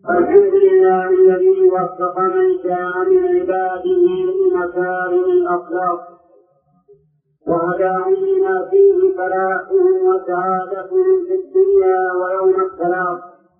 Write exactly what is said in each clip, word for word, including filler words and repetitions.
الحمد لله الذي وفق من شاء من عباده لمكارم الأخلاق وهداهم لما فيه فلاحهم وسعادتهم في الدنيا ويوم السلام.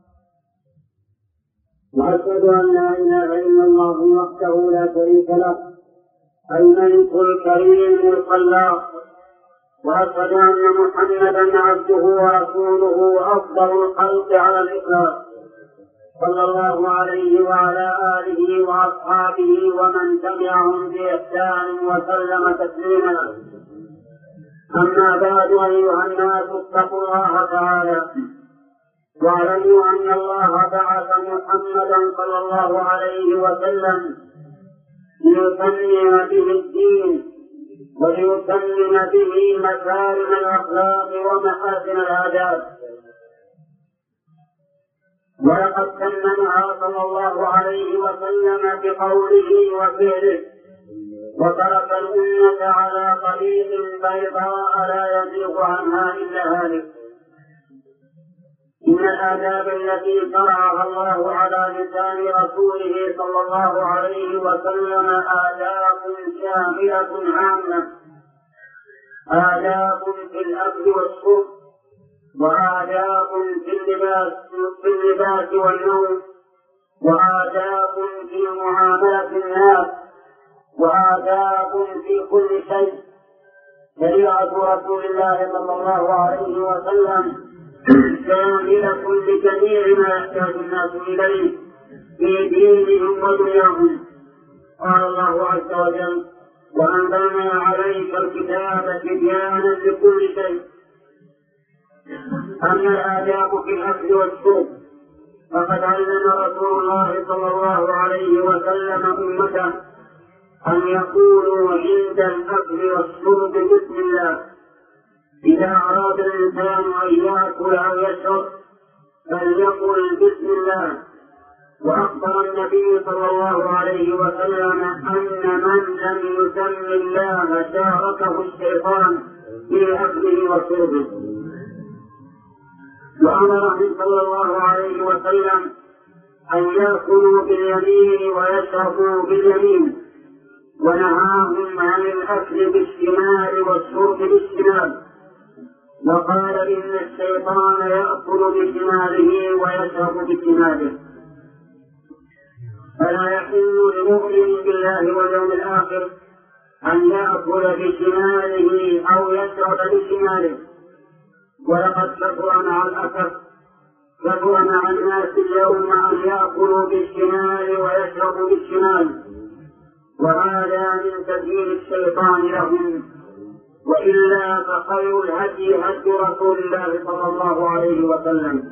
وأشهد أن لا إله إلا الله وحده لا شريك له الملك الكريم الخلاق، وأشهد أن محمدا عبده ورسوله أفضل الخلق على الإطلاق، صلى الله عليه وعلى آله وأصحابه ومن تبعهم بإحسان وسلم تسليما. أما بعد، أيها الناس اتقوا الله تعالى واعلموا أن الله بعث محمدا صلى الله عليه وسلم ليتمم به الدين وليتمم به مكارم الأخلاق ومحاسن الآداب، ولقد تممها صلى الله عليه وسلم بقوله وفعله، وترك الأمة على طريق بيضاء لا يزيغ عنها إلا هالك. إن الآداب التي شرعها الله على لسان رسوله صلى الله عليه وسلم آداب شاملة عامة، آداب في الأكل والشرب، وآداب في اللباس في اللباس والنوم، وآداب في معاملة الناس، وآداب في كل شيء. شريعة رسول الله صلى الله عليه وسلم شاملة لجميع ما يحتاج الناس إليه في دينهم ودنياهم. قال الله عز وجل: وأنزلنا عليك الكتاب تبيانا لكل شيء. أما الآداب في الأكل والشرب فقد علم رسول الله صلى الله عليه وسلم أمته أن يقولوا عند الأكل والشرب بسم الله. إذا أراد الإنسان أن يأكل أو يشرب فليقل بسم الله. وأخبر النبي صلى الله عليه وسلم أن من لم يسم الله شاركه الشيطان في أكله وشربه. وأمرهم صلى الله عليه وسلم أن يأكلوا باليمين ويشربوا باليمين، ونهاهم عن الأكل بالشمال والشرب بالشمال، وقال إن الشيطان يأكل بشماله ويشرب بشماله. فلا يحل لمؤمن بالله واليوم الآخر أن يأكل بشماله أو يشرب بشماله. ولقد كثر مع الأسف كثر مع الناس اليوم أن يأكلوا بالشمال ويشربوا بالشمال، وهذا من تزيين الشيطان لهم. وإلا فخير الهدي هدي رسول الله صلى الله عليه وسلم.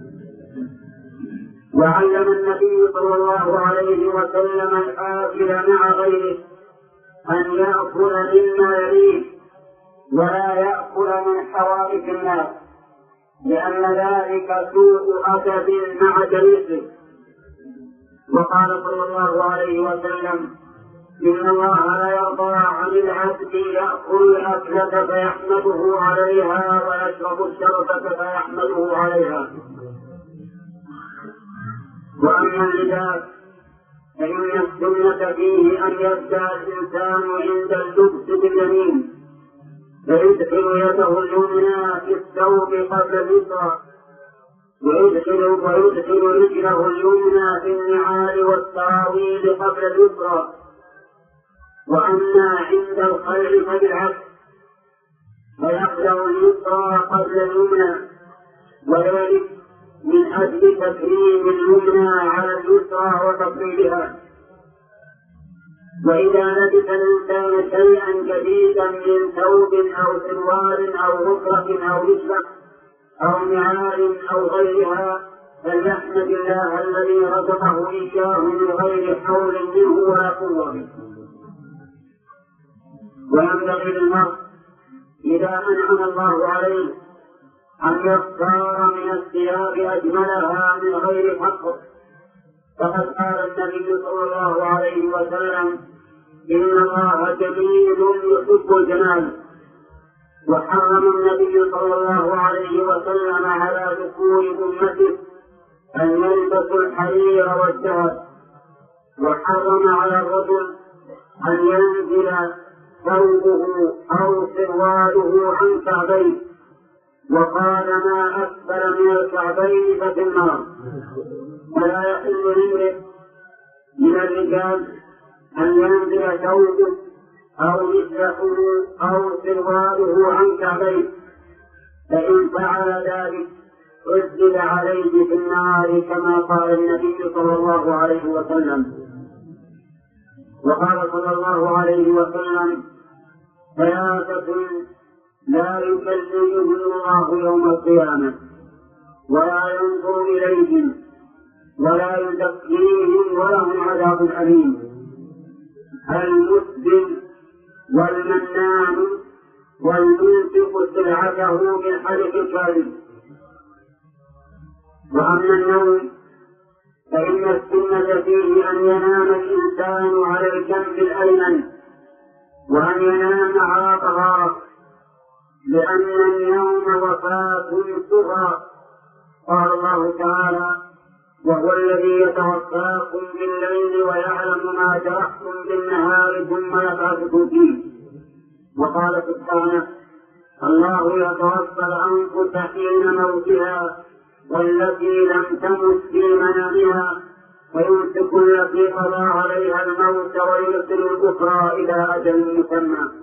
وعلم النبي صلى الله عليه وسلم الآكل مع غيره أن يأكل مما يليه ولا يأكل من حوائج الناس، لأن ذلك سوء أدب مع جليسه. وقال صلى الله عليه وسلم: إن الله لا يرضى عن العبد يأكل الأكلة فيحمده عليها ويشرب الشربة فيحمده عليها. وأما اللباس فإن السنة فيه أن يبدأ الإنسان عند اللبس باليمين، فيدخل يده اليمنى في الثوب قبل اليسرى، ويدخل ويدخل رجله اليمنى في النعال والسراويل قبل اليسرى. وأما عند الخلع فبالعكس، فيخلع اليسرى قبل اليمنى، وذلك من أجل تكريم اليمنى على اليسرى وتفضيلها. وإذا لبس الإنسان شيئا جديدا من ثوب أو سروال أو غفرة أو رجلة أو نعال أو غيرها فليحمد الله الذي رزقه إياه من غير حول منه ولا قوة. وينبغي للمرء إذا أنعم الله عليه أن يختار من الثياب أجملها من غير فقر، فقد قال النبي صلى الله عليه وسلم: إن الله جميل يحب الجمال. وحرم النبي صلى الله عليه وسلم على ذكور أمته أن يلبسوا الحرير الحرير والذهب، وحرم على الرجل أن ينزل ثوبه أو سرواله عن كعبيه، وقال ما أسفل من الكعبين ففي النار. ولا يحل لامرئ من الرجال أن ينزل ثوبه أو مثله أو سرواله عن كعبيه، فإن فعل ذلك عذب عليه في النار كما قال النبي صلى الله عليه وسلم. وقال صلى الله عليه وسلم ثلاثة لا يكلمهم الله يوم القيامة ولا ينظر إليهم ولا يزكيهم ولهم عذاب أليم: المسلم والمنان والمنفق سلعته بالحلف الكاذب. وأما النوم فإن السنة فيه أن ينام الإنسان على الجنب الأيمن وأن ينام على طهارة، لأن النوم وفاة صغرى. قال الله تعالى: وهو الذي يتوفاكم بالليل ويعلم ما جرحتم بالنهار ثم يبعثكم فيه. وقال سبحانه: الله يتوفى الأنفس حين موتها والتي لم تمت في منامها ويمسك التي قضى عليها الموت ويرسل الأخرى إلى أجل مسمى.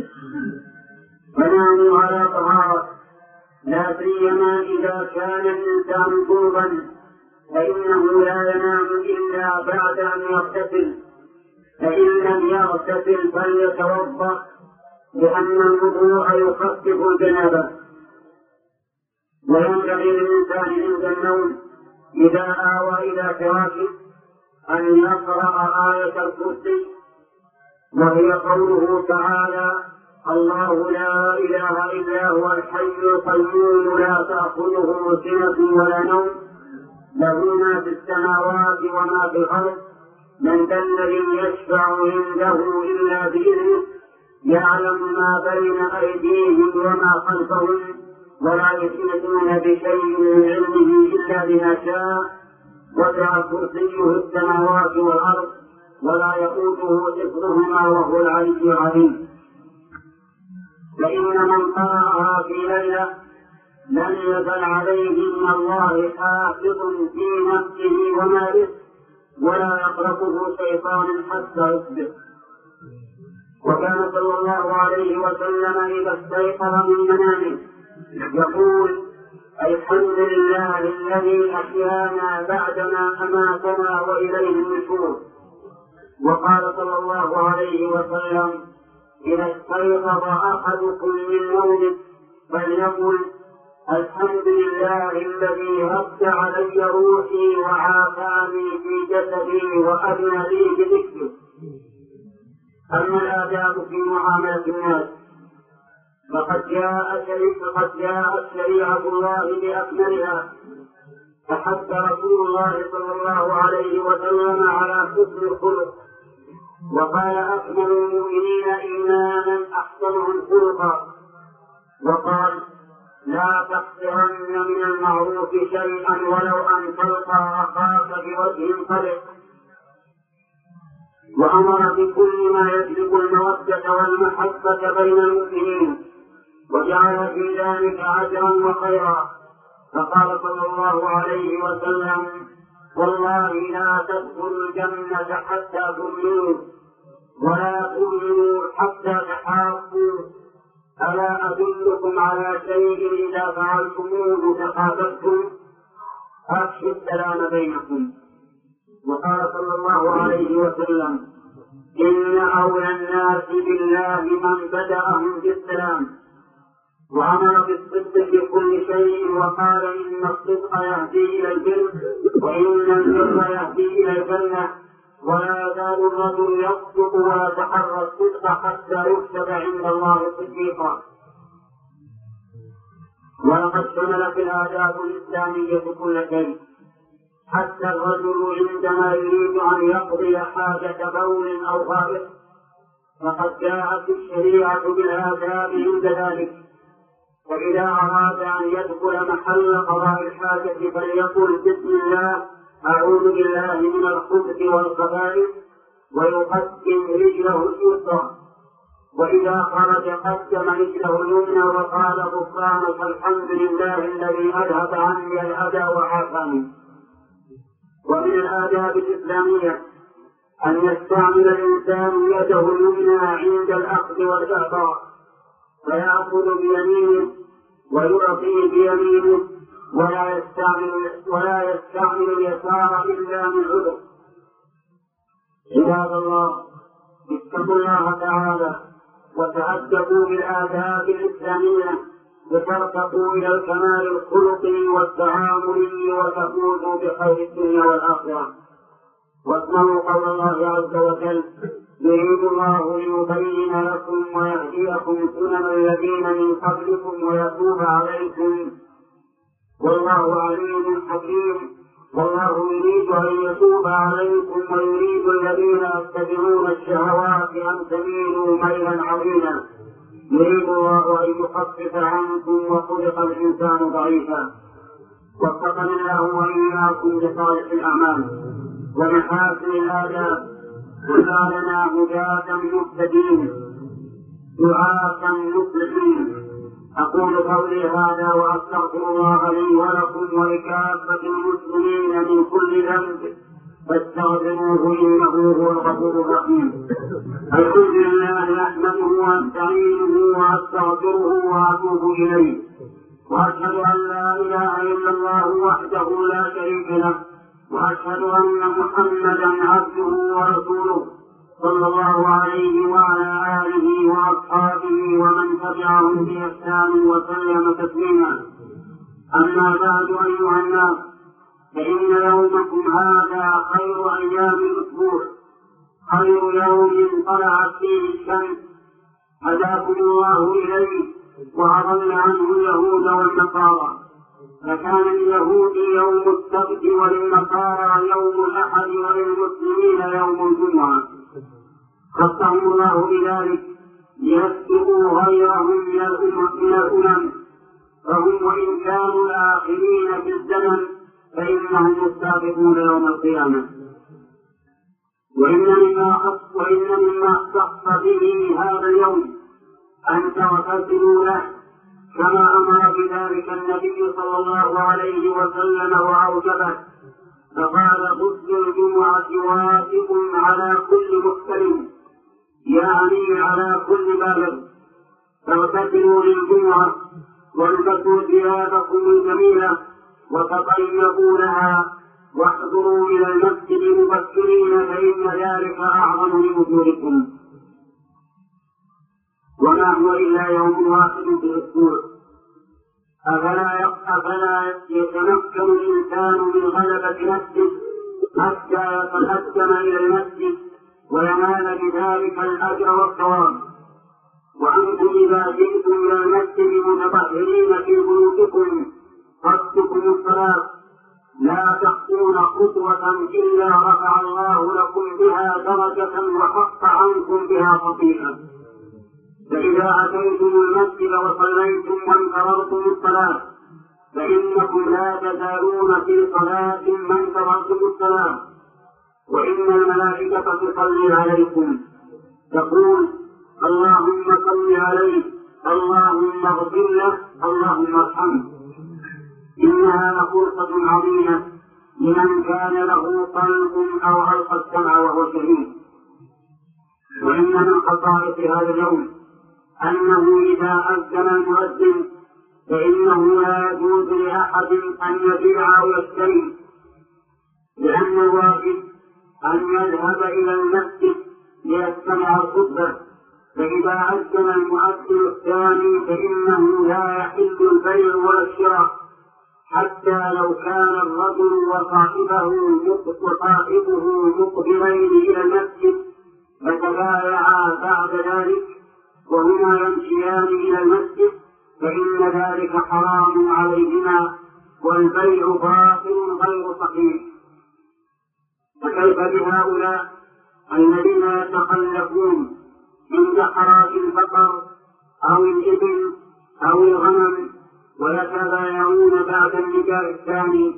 فناموا على طهارة، لا سيما إذا كان الإنسان جنبا، فإنه لا ينام إلا بعد أن يغتسل، فإن لم يغتسل فليتوضأ، لأن الوضوء يخفف الجنابة. وينبغي للإنسان عند النوم إذا آوى إلى فراشه أن يقرأ آية الكرسي، وهي قوله تعالى: الله لا إله إلا هو الحي القيوم لا تأخذه سنة ولا نوم له ما في السماوات وما في الأرض من ذا الذي يشفع عنده إلا بإذنه يعلم ما بين أيديهم وما خلفهم ولا يحيطون بشيء من علمه إلا بما شاء وسع كرسيه السماوات والأرض ولا يؤوده حفظهما وهو العلي العظيم. فإن من قرأها في ليلة لم يزل عليه من الله حافظ في نفسه وماله ولا يقربه شيطان حتى يصبح. وكان صلى الله عليه وسلم إذا استيقظ من منامه يقول: الحمد لله الذي أحيانا بعدما أماتنا وإليه النشور. وقال صلى الله عليه وسلم: إذا استيقظ أحدكم من نومه فليقل: الحمد لله الذي رد علي روحي وعافاني في جسدي وأذن لي بذكره. أما الآداب في معاملة الناس فقد جاءت فقد جاءت شريعة الله بأكملها، فحث رسول الله صلى الله عليه وسلم على حسن الخلق، وقال: أكمل المؤمنين إيمانا أحسنهم خلقا. وقال: لا تحقرن من المعروف شيئا ولو أن تلقى أخاك بوجه طلق. وأمر بكل ما يجلب المودة والمحبة بين المؤمنين، وجعل في ذلك أجرا وخيرا. فقال صلى الله عليه وسلم: والله لا تدخلوا الجنة حتى تؤمنوا ولا تؤمنوا حتى تحابوا، ألا أدلكم على شيء إذا فعلتموه تحاببتم؟ أفشوا السلام بينكم. وقال صلى الله عليه وسلم: إن أولى الناس بالله من بدأهم بالسلام. وأمر بالصدق في كل شيء، وقال: إن الصدق يهدي إلى البر وإن البر يهدي إلى الجنة، ولا يزال الرجل يصدق ويتحرى الصدق حتى يكتب عند الله صديقا. ولقد شملت الآداب الإسلامية كل شيء، حتى الرجل عندما يريد أن يقضي حاجة بول أو غائط فقد جاءت الشريعة بالآداب عند ذلك. فإذا أراد أن يدخل محل قضاء الحاجة فليقل: بسم الله أعوذ بالله من الخبث والخبائث ويقدم رجله اليسرى، وإذا خرج قدم رجله اليمنى وقال غفرانك الحمد لله الذي أذهب عني الأذى وعافاني. ومن الآداب الإسلامية أن يستعمل الإنسان يده اليمنى عند الأخذ والإعطاء، فيأخذ بيمينه ويعطي بيمينه، ولا يستعمل ولا يستعمل اليسار إلا من عذر. عباد الله، اتقوا الله تعالى وتأدبوا بالآداب الإسلامية لترتقوا إلى الكمال الخلقي والتعاملي وتفوزوا بخير الدنيا والآخرة. واسمعوا قول الله عز وجل: يريد الله ليبين لكم ويهديكم سنن الذين من قبلكم ويتوب عليكم والله عليم حكيم. والله يريد أن يتوب عليكم ويريد الذين يتبعون الشهوات أن تميلوا ميلا عظيما. يريد الله أن يخفف عنكم وخلق الإنسان ضعيفا. وفقنا الله وإياكم لصالح الأعمال ومحاسن الآداب، وجعلنا هداة مهتدين دعاة مفلحين. أقول قولي هذا وأستغفر الله لي ولكم ولكافة المسلمين من كل ذنب فاستغفروه إنه هو الغفور الرحيم. الحمد لله أحمده وأستعينه وأستغفره وأتوب إليه، وأشهد أن لا إله إلا الله وحده لا شريك له، وأشهد أن محمدا عبده ورسوله صلى الله عليه وعلى آله وأصحابه ومن تبعهم بإحسان وسلم تسليما. أما بعد أيها الناس، فإن يومكم هذا خير أيام الأسبوع، خير يوم طلعت فيه الشمس هداكم الله إليه وأضل عنه اليهود والنصارى. فكان لليهود يوم السبت وللنصارى يوم الأحد وللمسلمين يوم الجمعة، خصهم الله بذلك ليسبقوا غيرهم من الأمم، فهم وإن كانوا الآخرين في الزمن فإنهم السابقون يوم القيامة. وإن مما وإن مما اختص به هذا اليوم أن تغتسلوا له كما أمر بذلك النبي صلى الله عليه وسلم وأوجبه، فقال: غسل الجمعة واجب على كل محترم، يعني على كل بالغ. فاغتسلوا للجمعة والبسوا ثيابكم الجميلة وتطيبوا لها واحضروا إلى المسجد مبكرين، فإن ذلك أعظم لأجوركم. وما هو إلا يوم واحد في الأسبوع، أفلا أفلا يتمكن الإنسان من غلبة نفسه حتى يتقدم إلى المسجد وينال بذلك الأجر والثواب؟ وأنتم إذا جئتم إلى المسجد متطهرين في بيوتكم قصدكم الصلاة لا تخطون خطوة إلا رفع الله لكم بها درجة وحط عنكم بها خطيئة. فإذا أتيتم المسجد وصليتم وانتظرتم الصلاة فإنكم لا تزالون في صلاة ما انتظرتم الصلاة، وإن الملائكة تصلي عليكم تقول: اللهم صل عليه، اللهم اغفر له، اللهم ارحمه. إنها لفرصة عظيمة لمن كان له قلب أو ألقى السمع وهو شهيد. وإن من خصائص هذا اليوم أنه إذا أذن المؤذن فإنه لا يجوز لأحد أن يبيع أو يشتري، لأن الواجب أن يذهب إلى المسجد ليستمع الخطبة. فإذا أذن المؤذن الثاني فإنه لا يحل البيع ولا الشراء، حتى لو كان الرجل وصاحبه وصاحبه مقبلين إلى المسجد فتبايعا بعد ذلك وهما يمشيان إلى المسجد فإن ذلك حرام عليهما والبيع باطل غير صحيح. فكيف بهؤلاء الذين يتخلفون عند حراج البقر أو الإبل أو الغنم ويتبايعون بعد النداء الثاني؟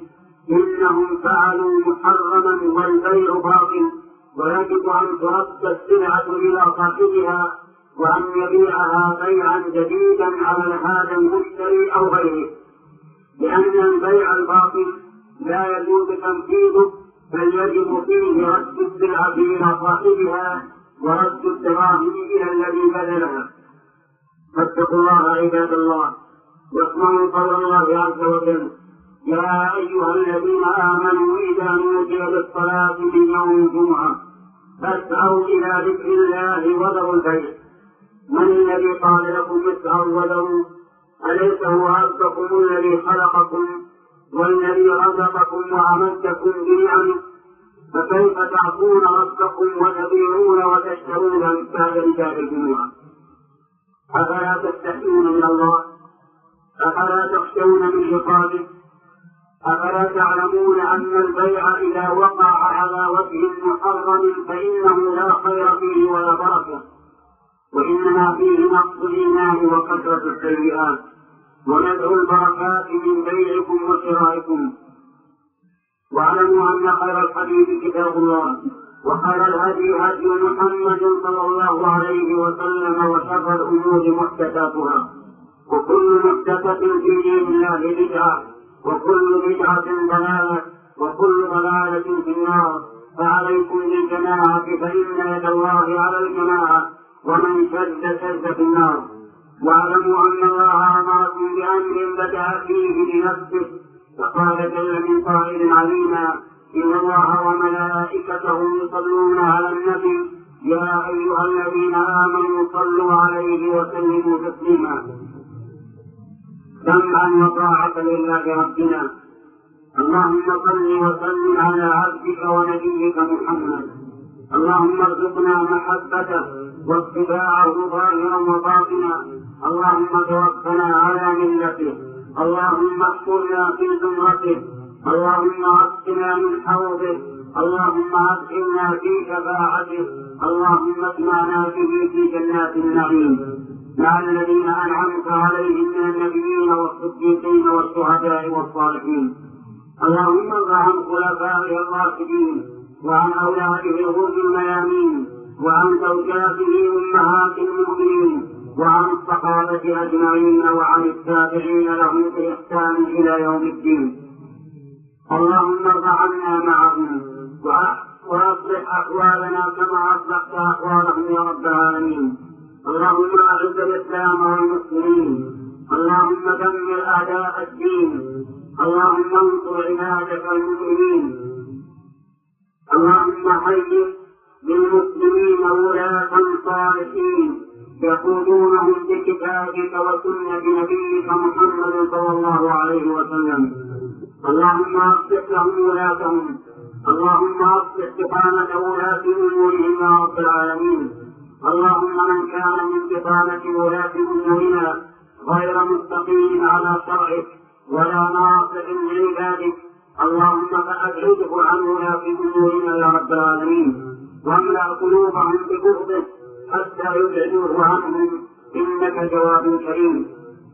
إنهم فعلوا محرما والبيع باطل، ويجب أن ترد السلعة إلى صاحبها وأن يبيعها بيعا جديدا على هذا المشتري أو غيره، لأن البيع الباطل لا يجوز تنفيذه، بل يجب فيه رد السلعة إلى صاحبها ورد الدراهم إلى الذي بذلها. فاتقوا الله عباد الله، واسمعوا قول الله عز وجل: يا أيها الذين آمنوا إذا نودي للصلاة من يوم الجمعة فاسعوا إلى ذكر الله وذروا البيع. من الذي قال لكم اسعوا وذروا؟ أليس هو ربكم الذي خلقكم والذي رزقكم وأمدكم بنعمه؟ فكيف تعصون ربكم وتبيعون وتشترون بعد رجال الجمعة؟ أفلا تستحيون من الله؟ أفلا تخشون من عقابه؟ أفلا تعلمون أن البيع إذا وقع على وجه محرم فإنه لا خير فيه ولا بركة، وإنما فيه نقص الإيمان وكثرة السيئات ونزع البركات من بيعكم وشرائكم؟ واعلموا أن خير الحديث كتاب الله، وخير الهدي هدي محمد صلى الله عليه وسلم، وشر الأمور محدثاتها، وكل محدثة في دين الله بدعة، وكل بدعة ضلالة، وكل ضلالة في النار. فعليكم بالجماعة فإن يد الله على الجماعة، ومن شد شد في النار. واعلموا أن الله أمركم بأمر بدأ فيه بنفسه، فقال جل من قائل علينا: إن الله وملائكته يصلون على النبي يا أيها الذين آمنوا صلوا عليه وسلموا تسليما. سمعا وطاعة لله ربنا. اللهم صل وسلم على عبدك ونبيك محمد. اللهم ارزقنا محبته واتباعه ظاهرا وباطنا. اللهم توفنا على ملته. اللهم احفظنا في زمرته. اللهم اسقنا من حوضه. اللهم ادخلنا في شفاعته. اللهم اسمعنا به في جنات النعيم مع الذين أنعمت عليهم من النبيين والصديقين والشهداء والصالحين. اللهم ارض عن خلفائه الراشدين وعن أولاده الغر الميامين وعن زوجاته أمهات المؤمنين وعن الصحابة أجمعين وعن التابعين لهم بإحسان إلى يوم الدين. اللهم ارض عنا معهم وأصلح أحوالنا كما أصلحت أحوالهم يا رب العالمين. اللهم أعز الإسلام والمسلمين. اللهم دمر أعداء الدين. اللهم انصر عبادك المؤمنين. اللهم هيئ للمسلمين ولاة صالحين يقودونهم بكتابك وسنة نبيك محمد صلى الله عليه وسلم. اللهم أصلح لهم ولاتهم. اللهم أصلح بطانة ولاة أمورهم يا رب العالمين. اللهم من كان من بطانة ولاة أمورنا غير مستقيم على شرعك ولا ناصح لعبادك، اللهم فأبعده عن ولاة أمورنا يا رب العالمين، واملأ قلوبهم ببغضه حتى يبعدوه عنهم، إنك جواد كريم.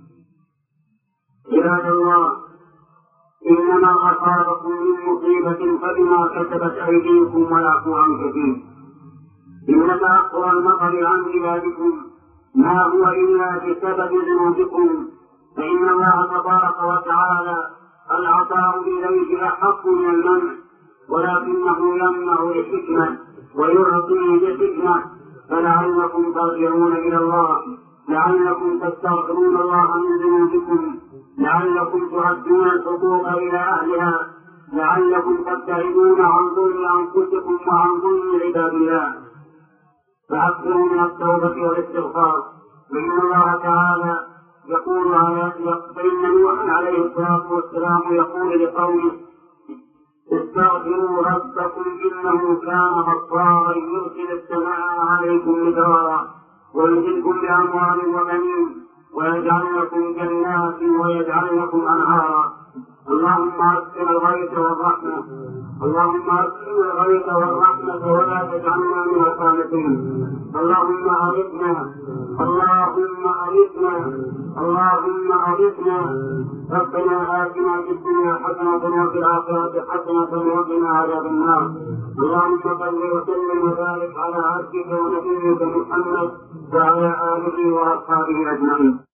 عباد الله، إنما أصابكم من مصيبة فبما كسبت أيديكم ويعفو عن كثير. إن تأخر المطر عن بلادكم ما هو إلا بسبب ذنوبكم، فإن الله تبارك وتعالى العطاء إليه أحق من المنع، ولكنه يمنع لحكمة ويعطي لحكمة، فلعلكم ترجعون إلى الله، لعلكم تستغفرون الله من ذنوبكم، لعلكم تردون الحقوق إلى أهلها، لعلكم تبتعدون عن ظلم أنفسكم وعن ظلم عباد الله. فأكثروا من التوبة والاستغفار، فإن الله تعالى يقول على فإن نوحا عليه الصلاة والسلام يقول لقومه: استغفروا ربكم إنه كان غفارا يرسل السماء عليكم مدرارا ويمددكم بأموال وبنين ويجعل لكم جنات ويجعل لكم أنهارا اللهم ارسل الغيث والرحمة اللهم ارسل الغيث والرحمة ولا تجعلنا من القانطين. اللهم أغثنا اللهم أغثنا اللهم أغثنا. ربنا آتنا في الدنيا حسنة وفي الآخرة حسنة وقنا عذاب النار. اللهم صل وسلم وبارك على عبدك ونبيك محمد وعلى آله وأصحابه أجمعين.